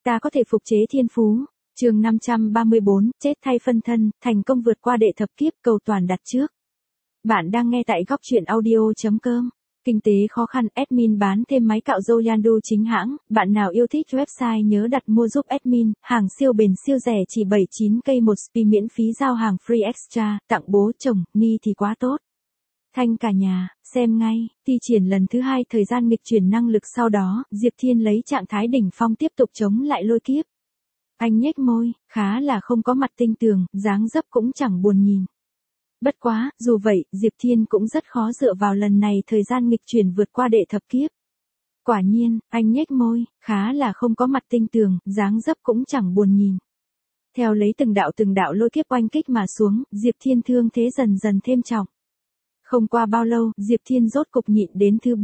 Ta có thể phục chế thiên phú. Chương 534, chết thay phân thân, thành công vượt qua đệ thập kiếp, cầu toàn đặt trước. Bạn đang nghe tại góc truyện audio.com. Kinh tế khó khăn, admin bán thêm máy cạo râu Yandu chính hãng, bạn nào yêu thích website nhớ đặt mua giúp admin, hàng siêu bền siêu rẻ chỉ 79k một spi miễn phí giao hàng free extra, tặng bố chồng, ni thì quá tốt. Thanh cả nhà, xem ngay, thi triển lần thứ 2 thời gian nghịch chuyển năng lực sau đó, Diệp Thiên lấy trạng thái đỉnh phong tiếp tục chống lại lôi kiếp. Anh nhếch môi, khá là không có mặt tinh tường, dáng dấp cũng chẳng buồn nhìn. Bất quá, dù vậy, Diệp Thiên cũng rất khó dựa vào lần này thời gian nghịch chuyển vượt qua đệ thập kiếp. Quả nhiên, anh nhếch môi, khá là không có mặt tinh tường, dáng dấp cũng chẳng buồn nhìn. Theo lấy từng đạo lôi kiếp oanh kích mà xuống, Diệp Thiên thương thế dần dần thêm trọng. Không qua bao lâu, Diệp Thiên rốt cục nhịn đến thứ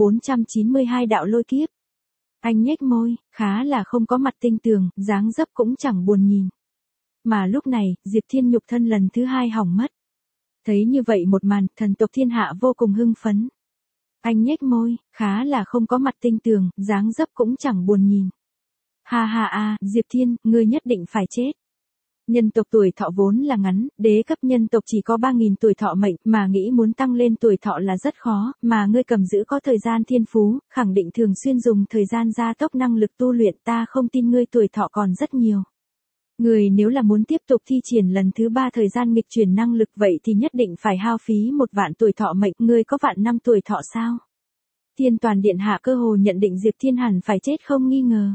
492 đạo lôi kiếp. Anh nhếch môi, khá là không có mặt tinh tường, dáng dấp cũng chẳng buồn nhìn. Mà lúc này, Diệp Thiên nhục thân lần thứ 2 hỏng mất. Thấy như vậy một màn, thần tộc thiên hạ vô cùng hưng phấn. Anh nhếch môi, khá là không có mặt tinh tường, dáng dấp cũng chẳng buồn nhìn. Ha ha a, Diệp Thiên, ngươi nhất định phải chết. Nhân tộc tuổi thọ vốn là ngắn, đế cấp nhân tộc chỉ có 3.000 tuổi thọ mệnh, mà nghĩ muốn tăng lên tuổi thọ là rất khó, mà ngươi cầm giữ có thời gian thiên phú, khẳng định thường xuyên dùng thời gian gia tốc năng lực tu luyện, ta không tin ngươi tuổi thọ còn rất nhiều. Người nếu là muốn tiếp tục thi triển lần thứ 3 thời gian nghịch chuyển năng lực vậy thì nhất định phải hao phí 1.000 tuổi thọ mệnh, ngươi có 1.000 tuổi thọ sao? Thiên Toàn Điện Hạ cơ hồ nhận định Diệp Thiên hẳn phải chết không nghi ngờ.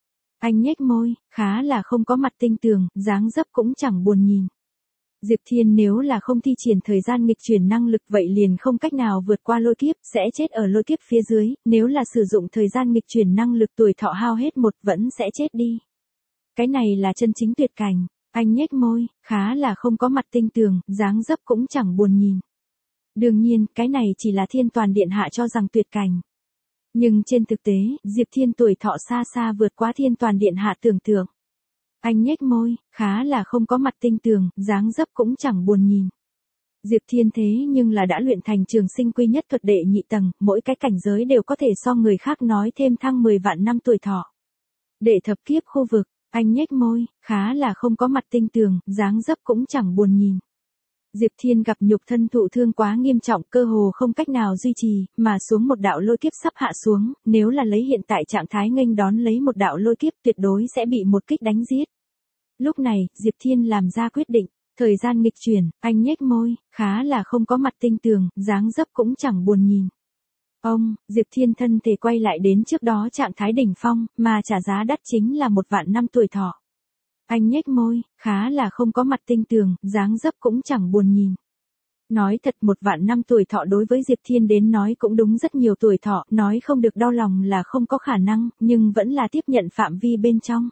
Anh nhếch môi, khá là không có mặt tinh tường, dáng dấp cũng chẳng buồn nhìn. Diệp Thiên nếu là không thi triển thời gian nghịch chuyển năng lực vậy liền không cách nào vượt qua lôi kiếp, sẽ chết ở lôi kiếp phía dưới, nếu là sử dụng thời gian nghịch chuyển năng lực tuổi thọ hao hết một vẫn sẽ chết đi. Cái này là chân chính tuyệt cảnh, anh nhếch môi, khá là không có mặt tinh tường, dáng dấp cũng chẳng buồn nhìn. Đương nhiên, cái này chỉ là Thiên Toàn Điện Hạ cho rằng tuyệt cảnh. Nhưng trên thực tế, Diệp Thiên tuổi thọ xa xa vượt quá Thiên Toàn Điện Hạ tưởng tượng. Anh nhếch môi, khá là không có mặt tinh tường, dáng dấp cũng chẳng buồn nhìn. Diệp Thiên thế nhưng là đã luyện thành trường sinh quy nhất thuật đệ nhị tầng, mỗi cái cảnh giới đều có thể so người khác nói thêm thăng 10.000 năm tuổi thọ. Đệ thập kiếp khu vực, anh nhếch môi, khá là không có mặt tinh tường, dáng dấp cũng chẳng buồn nhìn. Diệp Thiên gặp nhục thân thụ thương quá nghiêm trọng, cơ hồ không cách nào duy trì, mà xuống một đạo lôi kiếp sắp hạ xuống, nếu là lấy hiện tại trạng thái nghênh đón lấy một đạo lôi kiếp tuyệt đối sẽ bị một kích đánh giết. Lúc này, Diệp Thiên làm ra quyết định, thời gian nghịch chuyển, anh nhếch môi, khá là không có mặt tinh tường, dáng dấp cũng chẳng buồn nhìn. Ông, Diệp Thiên thân thể quay lại đến trước đó trạng thái đỉnh phong, mà trả giá đắt chính là 1.000 năm tuổi thọ. Anh nhếch môi, khá là không có mặt tinh tường, dáng dấp cũng chẳng buồn nhìn. Nói thật 1.000 năm tuổi thọ đối với Diệp Thiên đến nói cũng đúng rất nhiều tuổi thọ, nói không được đau lòng là không có khả năng, nhưng vẫn là tiếp nhận phạm vi bên trong.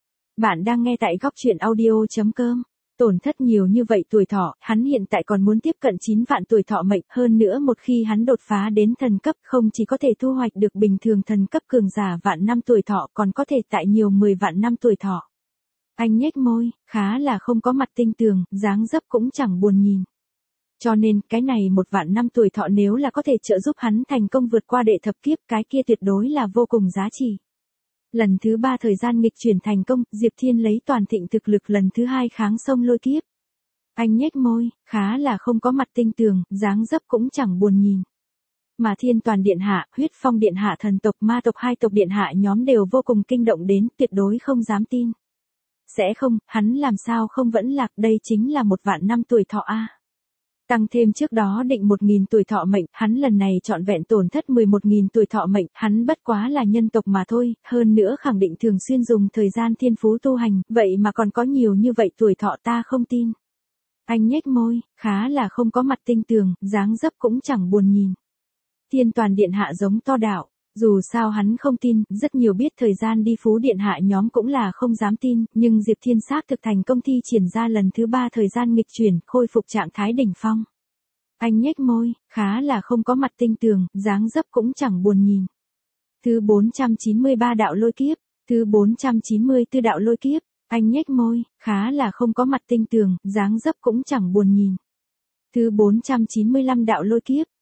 Bạn đang nghe tại góc truyện audio.com. Tổn thất nhiều như vậy tuổi thọ, hắn hiện tại còn muốn tiếp cận 9.000 tuổi thọ mệnh, hơn nữa một khi hắn đột phá đến thần cấp không chỉ có thể thu hoạch được bình thường thần cấp cường giả 1.000 năm tuổi thọ còn có thể tại nhiều 10.000 năm tuổi thọ. Anh nhếch môi, khá là không có mặt tinh tường, dáng dấp cũng chẳng buồn nhìn. Cho nên, cái này 1.000 năm tuổi thọ nếu là có thể trợ giúp hắn thành công vượt qua đệ thập kiếp, cái kia tuyệt đối là vô cùng giá trị. Lần thứ 3 thời gian nghịch chuyển thành công, Diệp Thiên lấy toàn thịnh thực lực lần thứ 2 kháng sông lôi kiếp. Anh nhếch môi, khá là không có mặt tinh tường, dáng dấp cũng chẳng buồn nhìn. Mà Thiên Toàn Điện Hạ, Huyết Phong Điện Hạ, thần tộc, ma tộc, hai tộc điện hạ nhóm đều vô cùng kinh động đến, tuyệt đối không dám tin. Sẽ không, hắn làm sao không vẫn lạc, đây chính là 1.000 năm tuổi thọ a. Tăng thêm trước đó định 1.000 tuổi thọ mệnh, hắn lần này trọn vẹn tổn thất 11.000 tuổi thọ mệnh, hắn bất quá là nhân tộc mà thôi, hơn nữa khẳng định thường xuyên dùng thời gian thiên phú tu hành, vậy mà còn có nhiều như vậy tuổi thọ ta không tin. Anh nhếch môi, khá là không có mặt tinh tường, dáng dấp cũng chẳng buồn nhìn. Thiên Toàn Điện Hạ giống to đạo. Dù sao hắn không tin, rất nhiều biết thời gian đi phú điện hạ nhóm cũng là không dám tin, nhưng Diệp Thiên xác thực thành công thi triển ra lần thứ 3 thời gian nghịch chuyển, khôi phục trạng thái đỉnh phong. Anh nhếch môi, khá là không có mặt tinh tường, dáng dấp cũng chẳng buồn nhìn. Thứ 493 đạo lôi kiếp, thứ 494 đạo lôi kiếp, anh nhếch môi, khá là không có mặt tinh tường, dáng dấp cũng chẳng buồn nhìn. Thứ 495 đạo lôi kiếp,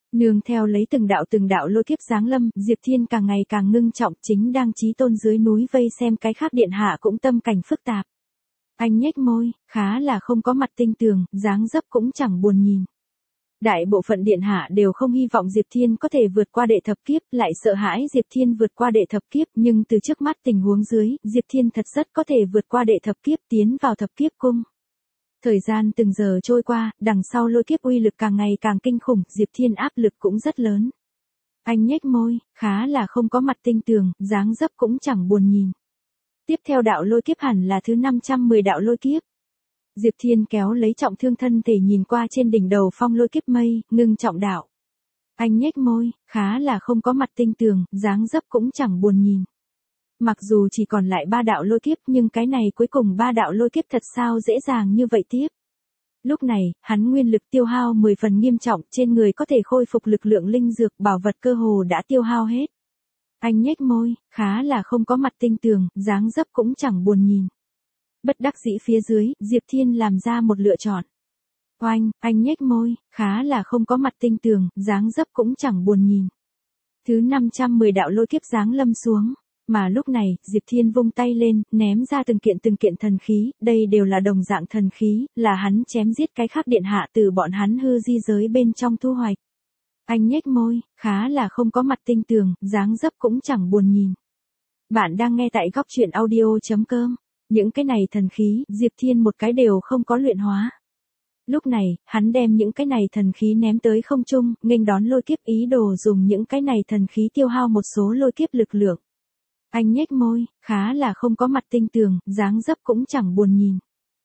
Nương theo lấy từng đạo lôi kiếp giáng lâm, Diệp Thiên càng ngày càng ngưng trọng, chính đang chí tôn dưới núi vây xem cái khác điện hạ cũng tâm cảnh phức tạp. Anh nhếch môi, khá là không có mặt tinh tường, dáng dấp cũng chẳng buồn nhìn. Đại bộ phận điện hạ đều không hy vọng Diệp Thiên có thể vượt qua đệ thập kiếp, lại sợ hãi Diệp Thiên vượt qua đệ thập kiếp, nhưng từ trước mắt tình huống dưới, Diệp Thiên thật rất có thể vượt qua đệ thập kiếp tiến vào thập kiếp cung. Thời gian từng giờ trôi qua, đằng sau lôi kiếp uy lực càng ngày càng kinh khủng, Diệp Thiên áp lực cũng rất lớn. Anh nhếch môi, khá là không có mặt tinh tường, dáng dấp cũng chẳng buồn nhìn. Tiếp theo đạo lôi kiếp hẳn là thứ 510 đạo lôi kiếp. Diệp Thiên kéo lấy trọng thương thân thể nhìn qua trên đỉnh đầu phong lôi kiếp mây, ngưng trọng đạo. Anh nhếch môi, khá là không có mặt tinh tường, dáng dấp cũng chẳng buồn nhìn. Mặc dù chỉ còn lại 3 đạo lôi kiếp nhưng cái này cuối cùng 3 đạo lôi kiếp thật sao dễ dàng như vậy tiếp. Lúc này, hắn nguyên lực tiêu hao 10 phần nghiêm trọng, trên người có thể khôi phục lực lượng linh dược bảo vật cơ hồ đã tiêu hao hết. Anh nhếch môi, khá là không có mặt tinh tường, dáng dấp cũng chẳng buồn nhìn. Bất đắc dĩ phía dưới, Diệp Thiên làm ra một lựa chọn. Oanh, anh nhếch môi, khá là không có mặt tinh tường, dáng dấp cũng chẳng buồn nhìn. Thứ 510 đạo lôi kiếp giáng lâm xuống. Mà lúc này, Diệp Thiên vung tay lên, ném ra từng kiện thần khí, đây đều là đồng dạng thần khí, là hắn chém giết cái khác điện hạ từ bọn hắn hư di giới bên trong thu hoạch. Anh nhếch môi, khá là không có mặt tinh tường, dáng dấp cũng chẳng buồn nhìn. Bạn đang nghe tại góc truyện audio.com. Những cái này thần khí, Diệp Thiên một cái đều không có luyện hóa. Lúc này, hắn đem những cái này thần khí ném tới không trung, nghênh đón lôi kiếp ý đồ dùng những cái này thần khí tiêu hao một số lôi kiếp lực lượng. Anh nhếch môi, khá là không có mặt tinh tường, dáng dấp cũng chẳng buồn nhìn.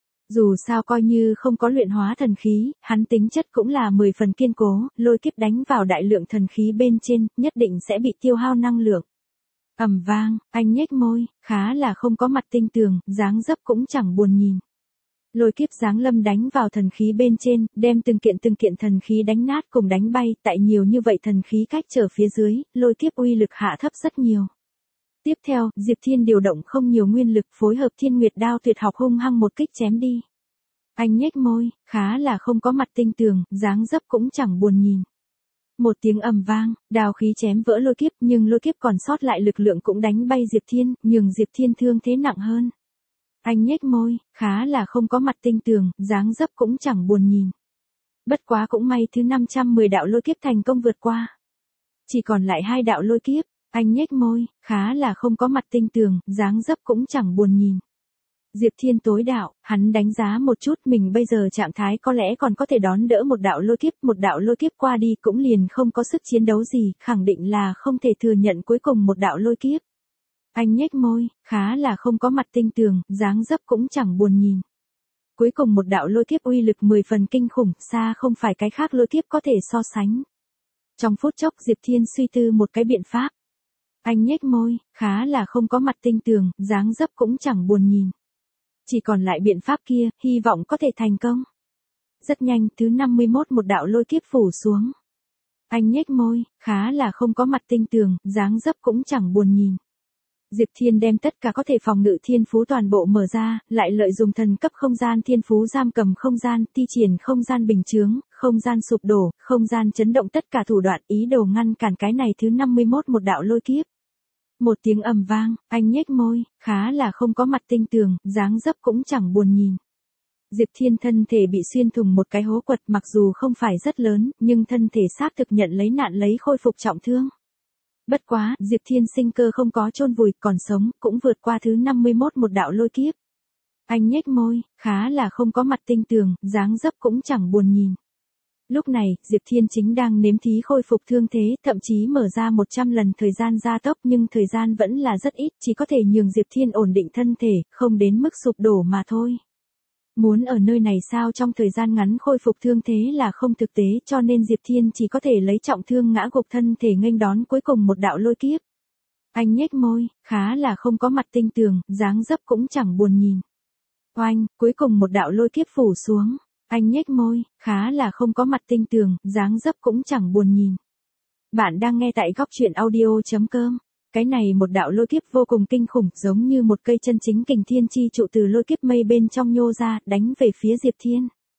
Dù sao coi như không có luyện hóa thần khí, hắn tính chất cũng là 10 phần kiên cố, lôi kiếp đánh vào đại lượng thần khí bên trên, nhất định sẽ bị tiêu hao năng lượng. Ầm vang, anh nhếch môi, khá là không có mặt tinh tường, dáng dấp cũng chẳng buồn nhìn. Lôi kiếp giáng lâm đánh vào thần khí bên trên, đem từng kiện thần khí đánh nát cùng đánh bay, tại nhiều như vậy thần khí cách trở phía dưới, lôi kiếp uy lực hạ thấp rất nhiều. Tiếp theo, Diệp Thiên điều động không nhiều nguyên lực phối hợp Thiên Nguyệt đao tuyệt học hung hăng một kích chém đi. Anh nhếch môi, khá là không có mặt tinh tường, dáng dấp cũng chẳng buồn nhìn. Một tiếng ầm vang, đao khí chém vỡ lôi kiếp nhưng lôi kiếp còn sót lại lực lượng cũng đánh bay Diệp Thiên, nhường Diệp Thiên thương thế nặng hơn. Anh nhếch môi, khá là không có mặt tinh tường, dáng dấp cũng chẳng buồn nhìn. Bất quá cũng may thứ 510 đạo lôi kiếp thành công vượt qua. Chỉ còn lại 2 đạo lôi kiếp. Anh nhếch môi, khá là không có mặt tinh tường, dáng dấp cũng chẳng buồn nhìn. Diệp Thiên tối đạo, hắn đánh giá một chút mình bây giờ trạng thái có lẽ còn có thể đón đỡ một đạo lôi kiếp qua đi cũng liền không có sức chiến đấu gì, khẳng định là không thể thừa nhận cuối cùng một đạo lôi kiếp. Anh nhếch môi, khá là không có mặt tinh tường, dáng dấp cũng chẳng buồn nhìn. Cuối cùng một đạo lôi kiếp uy lực 10 phần kinh khủng, xa không phải cái khác lôi kiếp có thể so sánh. Trong phút chốc Diệp Thiên suy tư một cái biện pháp. Anh nhếch môi, khá là không có mặt tinh tường, dáng dấp cũng chẳng buồn nhìn. Chỉ còn lại biện pháp kia, hy vọng có thể thành công. Rất nhanh, thứ 51 một đạo lôi kiếp phủ xuống. Anh nhếch môi, khá là không có mặt tinh tường, dáng dấp cũng chẳng buồn nhìn. Diệp Thiên đem tất cả có thể phòng ngự thiên phú toàn bộ mở ra, lại lợi dụng thần cấp không gian thiên phú giam cầm không gian, thi triển không gian bình chướng, không gian sụp đổ, không gian chấn động tất cả thủ đoạn ý đồ ngăn cản cái này thứ 51 một đạo lôi kiếp. Một tiếng ầm vang, anh nhếch môi, khá là không có mặt tinh tường, dáng dấp cũng chẳng buồn nhìn. Diệp Thiên thân thể bị xuyên thủng một cái hố quật mặc dù không phải rất lớn, nhưng thân thể xác thực nhận lấy nạn lấy khôi phục trọng thương. Bất quá, Diệp Thiên sinh cơ không có chôn vùi, còn sống, cũng vượt qua thứ 51 một đạo lôi kiếp. Anh nhếch môi, khá là không có mặt tinh tường, dáng dấp cũng chẳng buồn nhìn. Lúc này, Diệp Thiên chính đang nếm thí khôi phục thương thế, thậm chí mở ra 100 lần thời gian gia tốc nhưng thời gian vẫn là rất ít, chỉ có thể nhường Diệp Thiên ổn định thân thể, không đến mức sụp đổ mà thôi. Muốn ở nơi này sao trong thời gian ngắn khôi phục thương thế là không thực tế cho nên Diệp Thiên chỉ có thể lấy trọng thương ngã gục thân thể nghênh đón cuối cùng một đạo lôi kiếp. Anh nhếch môi, khá là không có mặt tinh tường, dáng dấp cũng chẳng buồn nhìn. Oanh, cuối cùng một đạo lôi kiếp phủ xuống. Anh nhếch môi, khá là không có mặt tinh tường, dáng dấp cũng chẳng buồn nhìn. Bạn đang nghe tại góc truyện audio.com. Cái này một đạo lôi kiếp vô cùng kinh khủng giống như một cây chân chính kình thiên chi trụ từ lôi kiếp mây bên trong nhô ra, đánh về phía Diệp Thiên.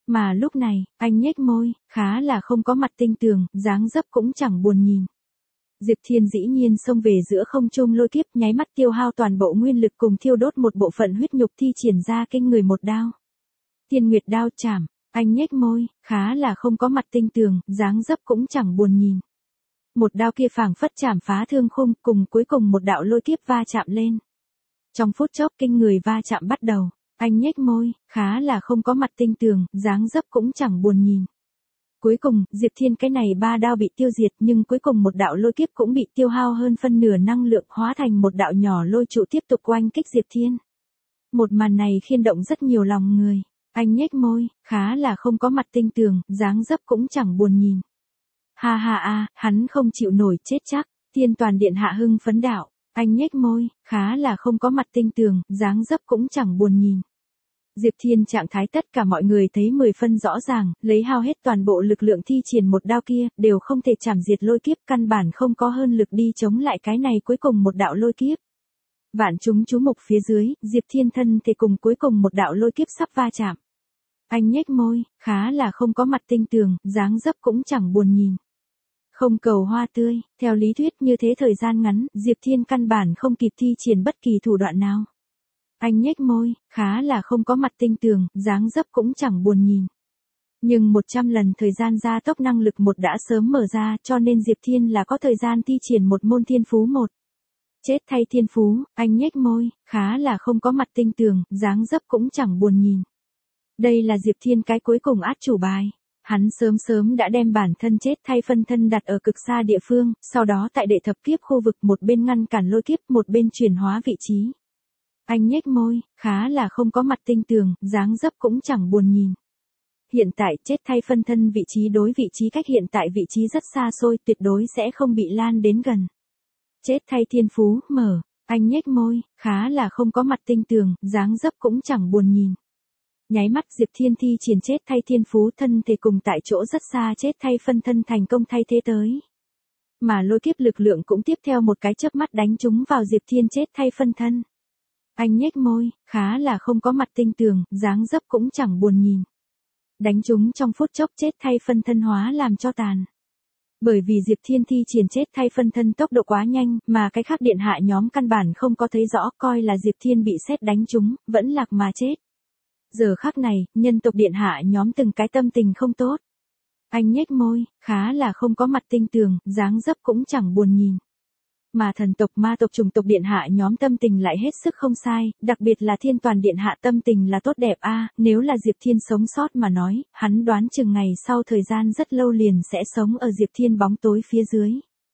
Mà lúc này, anh nhếch môi, khá là không có mặt tinh tường, dáng dấp cũng chẳng buồn nhìn. Diệp Thiên dĩ nhiên xông về giữa không trung lôi kiếp, nháy mắt tiêu hao toàn bộ nguyên lực cùng thiêu đốt một bộ phận huyết nhục thi triển ra kinh người một đao. Thiên Nguyệt đao chảm, anh nhếch môi, khá là không có mặt tinh tường, dáng dấp cũng chẳng buồn nhìn. Một đao kia phảng phất chảm phá thương khung, cùng cuối cùng một đạo lôi kiếp va chạm lên. Trong phút chốc kinh người va chạm bắt đầu, anh nhếch môi, khá là không có mặt tinh tường, dáng dấp cũng chẳng buồn nhìn. Cuối cùng, Diệp Thiên cái này 3 đao bị tiêu diệt, nhưng cuối cùng một đạo lôi kiếp cũng bị tiêu hao hơn phân nửa năng lượng, hóa thành một đạo nhỏ lôi trụ tiếp tục oanh kích Diệp Thiên. Một màn này khiên động rất nhiều lòng người. Anh nhếch môi, khá là không có mặt tinh tường, dáng dấp cũng chẳng buồn nhìn. Ha ha a, hắn không chịu nổi chết chắc. Thiên Toàn Điện hạ hưng phấn đạo. Anh nhếch môi, khá là không có mặt tinh tường, dáng dấp cũng chẳng buồn nhìn. Diệp Thiên trạng thái tất cả mọi người thấy 10 phân rõ ràng, lấy hao hết toàn bộ lực lượng thi triển một đao kia, đều không thể chảm diệt lôi kiếp, căn bản không có hơn lực đi chống lại cái này cuối cùng một đạo lôi kiếp. Vạn chúng chú mục phía dưới, Diệp Thiên thân thể cùng cuối cùng một đạo lôi kiếp sắp va chạm. Anh nhếch môi, khá là không có mặt tinh tường, dáng dấp cũng chẳng buồn nhìn. Không cầu hoa tươi, theo lý thuyết như thế thời gian ngắn, Diệp Thiên căn bản không kịp thi triển bất kỳ thủ đoạn nào. Anh nhếch môi, khá là không có mặt tinh tường, dáng dấp cũng chẳng buồn nhìn. Nhưng 100 lần thời gian gia tốc năng lực một đã sớm mở ra, cho nên Diệp Thiên là có thời gian thi triển một môn thiên phú một. Chết thay thiên phú, anh nhếch môi, khá là không có mặt tinh tường, dáng dấp cũng chẳng buồn nhìn. Đây là Diệp Thiên cái cuối cùng át chủ bài. Hắn sớm đã đem bản thân chết thay phân thân đặt ở cực xa địa phương, sau đó tại đệ thập kiếp khu vực một bên ngăn cản lôi kiếp, một bên chuyển hóa vị trí. Anh nhếch môi, khá là không có mặt tinh tường, dáng dấp cũng chẳng buồn nhìn. Hiện tại chết thay phân thân vị trí đối vị trí cách hiện tại vị trí rất xa xôi, tuyệt đối sẽ không bị lan đến gần. Chết thay thiên phú, mở, anh nhếch môi, khá là không có mặt tinh tường, dáng dấp cũng chẳng buồn nhìn. Nháy mắt Diệp Thiên thi triển chết thay thiên phú, thân thể cùng tại chỗ rất xa chết thay phân thân thành công thay thế tới. Mà lôi kiếp lực lượng cũng tiếp theo một cái chớp mắt đánh trúng vào Diệp Thiên chết thay phân thân. Anh nhếch môi, khá là không có mặt tinh tường, dáng dấp cũng chẳng buồn nhìn. Đánh trúng trong phút chốc chết thay phân thân hóa làm cho tàn. Bởi vì Diệp Thiên thi triển chết thay phân thân tốc độ quá nhanh, mà cái khác điện hạ nhóm căn bản không có thấy rõ, coi là Diệp Thiên bị sét đánh trúng, vẫn lạc mà chết. Giờ khắc này, nhân tộc điện hạ nhóm từng cái tâm tình không tốt. Anh nhếch môi, khá là không có mặt tinh tường, dáng dấp cũng chẳng buồn nhìn. Mà thần tộc ma tộc chủng tộc điện hạ nhóm tâm tình lại hết sức không sai, đặc biệt là Thiên Toàn Điện hạ tâm tình là tốt đẹp a, nếu là Diệp Thiên sống sót mà nói, hắn đoán chừng ngày sau thời gian rất lâu liền sẽ sống ở Diệp Thiên bóng tối phía dưới.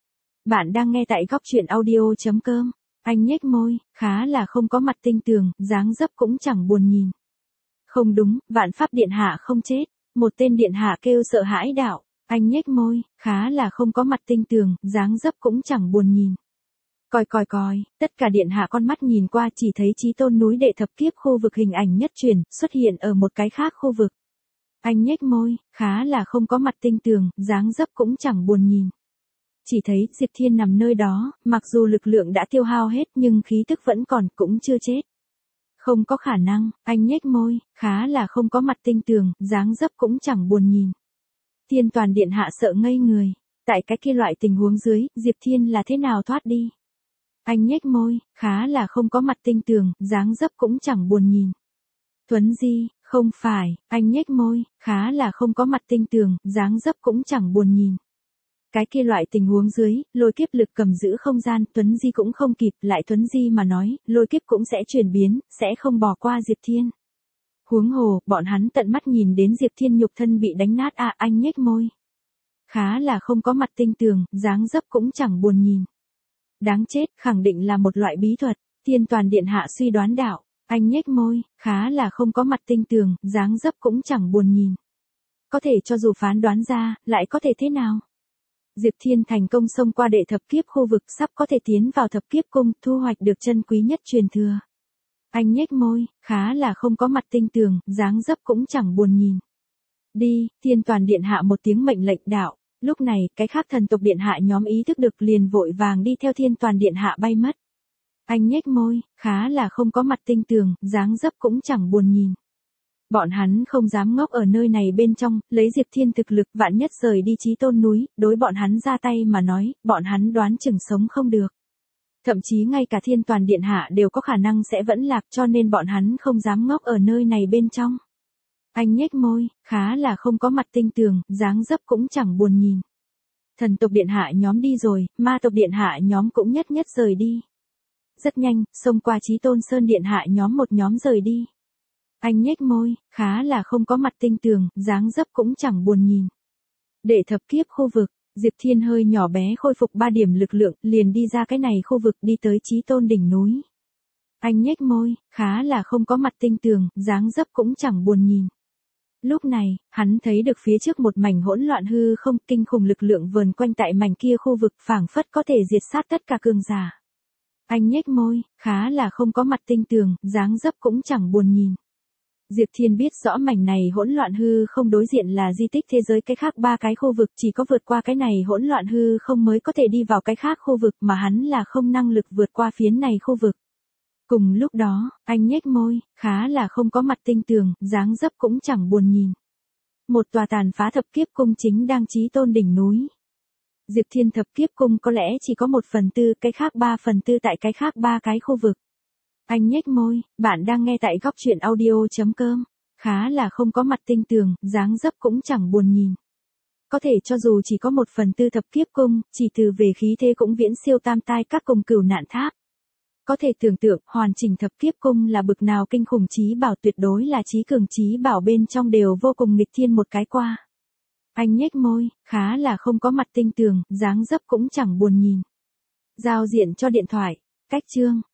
Bạn đang nghe tại góc truyện audio.com. Anh nhếch môi, khá là không có mặt tinh tường, dáng dấp cũng chẳng buồn nhìn. Không đúng, Vạn Pháp Điện hạ không chết. Một tên điện hạ kêu sợ hãi đạo. Anh nhếch môi, khá là không có mặt tinh tường, dáng dấp cũng chẳng buồn nhìn. Coi, tất cả điện hạ con mắt nhìn qua chỉ thấy Chí Tôn núi đệ thập kiếp khu vực hình ảnh nhất truyền, xuất hiện ở một cái khác khu vực. Anh nhếch môi, khá là không có mặt tinh tường, dáng dấp cũng chẳng buồn nhìn. Chỉ thấy Diệp Thiên nằm nơi đó, mặc dù lực lượng đã tiêu hao hết nhưng khí tức vẫn còn, cũng chưa chết. Không có khả năng, anh nhếch môi, khá là không có mặt tinh tường, dáng dấp cũng chẳng buồn nhìn. Thiên Toàn Điện hạ sợ ngây người. Tại cái kia loại tình huống dưới, Diệp Thiên là thế nào thoát đi? Anh nhếch môi, khá là không có mặt tinh tường, dáng dấp cũng chẳng buồn nhìn. Thuấn Di, không phải, anh nhếch môi, khá là không có mặt tinh tường, dáng dấp cũng chẳng buồn nhìn. Cái kia loại tình huống dưới, lôi kiếp lực cầm giữ không gian, Tuấn Di cũng không kịp, lại Tuấn Di mà nói, lôi kiếp cũng sẽ chuyển biến, sẽ không bỏ qua Diệp Thiên. Huống hồ, bọn hắn tận mắt nhìn đến Diệp Thiên nhục thân bị đánh nát anh nhếch môi. Khá là không có mặt tinh tường, dáng dấp cũng chẳng buồn nhìn. Đáng chết, khẳng định là một loại bí thuật, Thiên Toàn Điện hạ suy đoán đạo. Anh nhếch môi, khá là không có mặt tinh tường, dáng dấp cũng chẳng buồn nhìn. Có thể cho dù phán đoán ra, lại có thể thế nào? Diệp Thiên thành công xông qua đệ thập kiếp khu vực, sắp có thể tiến vào thập kiếp cung, thu hoạch được chân quý nhất truyền thừa. Anh nhếch môi, khá là không có mặt tinh tường, dáng dấp cũng chẳng buồn nhìn. Đi, Thiên Toàn Điện hạ một tiếng mệnh lệnh đạo. Lúc này, cái khác thần tộc điện hạ nhóm ý thức được liền vội vàng đi theo Thiên Toàn Điện hạ bay mất. Anh nhếch môi, khá là không có mặt tinh tường, dáng dấp cũng chẳng buồn nhìn. Bọn hắn không dám ngốc ở nơi này bên trong, lấy Diệp Thiên thực lực vạn nhất rời đi Chí Tôn núi, đối bọn hắn ra tay mà nói, bọn hắn đoán chừng sống không được. Thậm chí ngay cả Thiên Toàn Điện Hạ đều có khả năng sẽ vẫn lạc, cho nên bọn hắn không dám ngốc ở nơi này bên trong. Anh nhếch môi, khá là không có mặt tinh tường, dáng dấp cũng chẳng buồn nhìn. Thần tộc điện hạ nhóm đi rồi, ma tộc điện hạ nhóm cũng nhất nhất rời đi. Rất nhanh, xông qua Chí Tôn Sơn điện hạ nhóm một nhóm rời đi. Anh nhếch môi, khá là không có mặt tinh tường, dáng dấp cũng chẳng buồn nhìn. Để thập kiếp khu vực, Diệp Thiên hơi nhỏ bé khôi phục 3 điểm lực lượng, liền đi ra cái này khu vực đi tới Chí Tôn đỉnh núi. Anh nhếch môi, khá là không có mặt tinh tường, dáng dấp cũng chẳng buồn nhìn. Lúc này, hắn thấy được phía trước một mảnh hỗn loạn hư không, kinh khủng lực lượng vờn quanh tại mảnh kia khu vực, phảng phất có thể diệt sát tất cả cường giả. Anh nhếch môi, khá là không có mặt tinh tường, dáng dấp cũng chẳng buồn nhìn. Diệp Thiên biết rõ mảnh này hỗn loạn hư không đối diện là di tích thế giới, cái khác 3 cái khu vực chỉ có vượt qua cái này hỗn loạn hư không mới có thể đi vào cái khác khu vực, mà hắn là không năng lực vượt qua phiến này khu vực. Cùng lúc đó, anh nhếch môi, khá là không có mặt tinh tường, dáng dấp cũng chẳng buồn nhìn. Một tòa tàn phá thập kiếp cung chính đang Chí Tôn đỉnh núi. Diệp Thiên thập kiếp cung có lẽ chỉ có 1/4, cái khác 3/4 tại cái khác 3 cái khu vực. Anh nhếch môi, bạn đang nghe tại góc truyện audio.com. Khá là không có mặt tinh tường, dáng dấp cũng chẳng buồn nhìn. Có thể cho dù chỉ có 1/4 thập kiếp cung, chỉ từ về khí thế cũng viễn siêu tam tai các cùng cửu nạn tháp. Có thể tưởng tượng, hoàn chỉnh thập kiếp cung là bực nào kinh khủng, chí bảo tuyệt đối là chí cường, chí bảo bên trong đều vô cùng nghịch thiên một cái qua. Anh nhếch môi, khá là không có mặt tinh tường, dáng dấp cũng chẳng buồn nhìn. Giao diện cho điện thoại, cách chương.